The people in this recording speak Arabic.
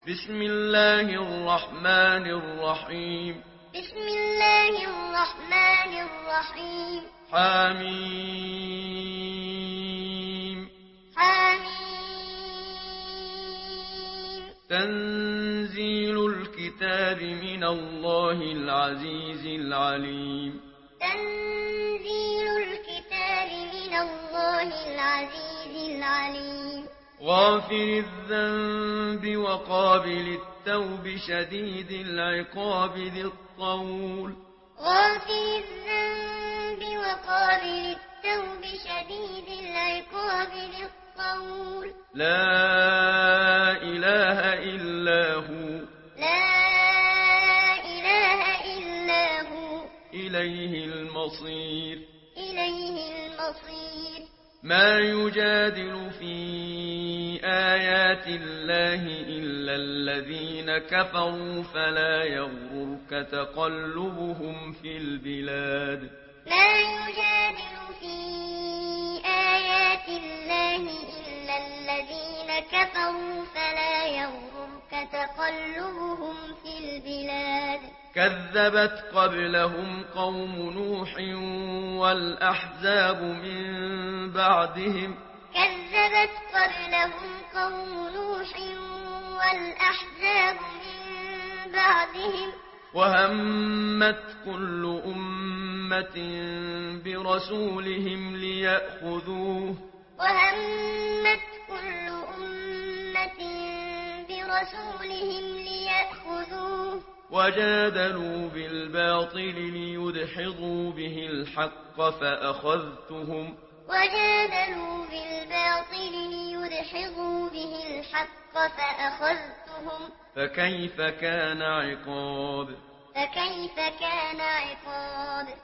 بسم الله الرحمن الرحيم بسم الله الرحمن الرحيم حميم حميم تنزيل الكتاب من الله العزيز العليم تنزيل الكتاب من الله العزيز العليم غافر الذنب وقابل التوب شديد العقاب ذي الطول غافر الذنب وقابل التوب شديد العقاب ذي الطول لا إله إلا هو لا إله إلا هو إليه المصير إليه المصير ما يجادل في آيات الله إلا الذين كفروا فلا يغررك تقلبهم في البلاد ما يجادل في آيات الله إلا الذين كفروا فلا يغررك تقلبهم في البلاد كذبت قبلهم قوم نوح والأحزاب من بعدهم كذبت قبلهم قوم نوح والأحزاب من بعدهم وهمت كل أمة برسولهم ليأخذوه وهمت كل أمة برسولهم ليأخذوه وجادلوا بالباطل ليدحضوا به الحق فأخذتهم وجادلوا بالباطل ليدحضوا به الحق فأخذتهم فكيف كان عقاب فكيف كان عقاب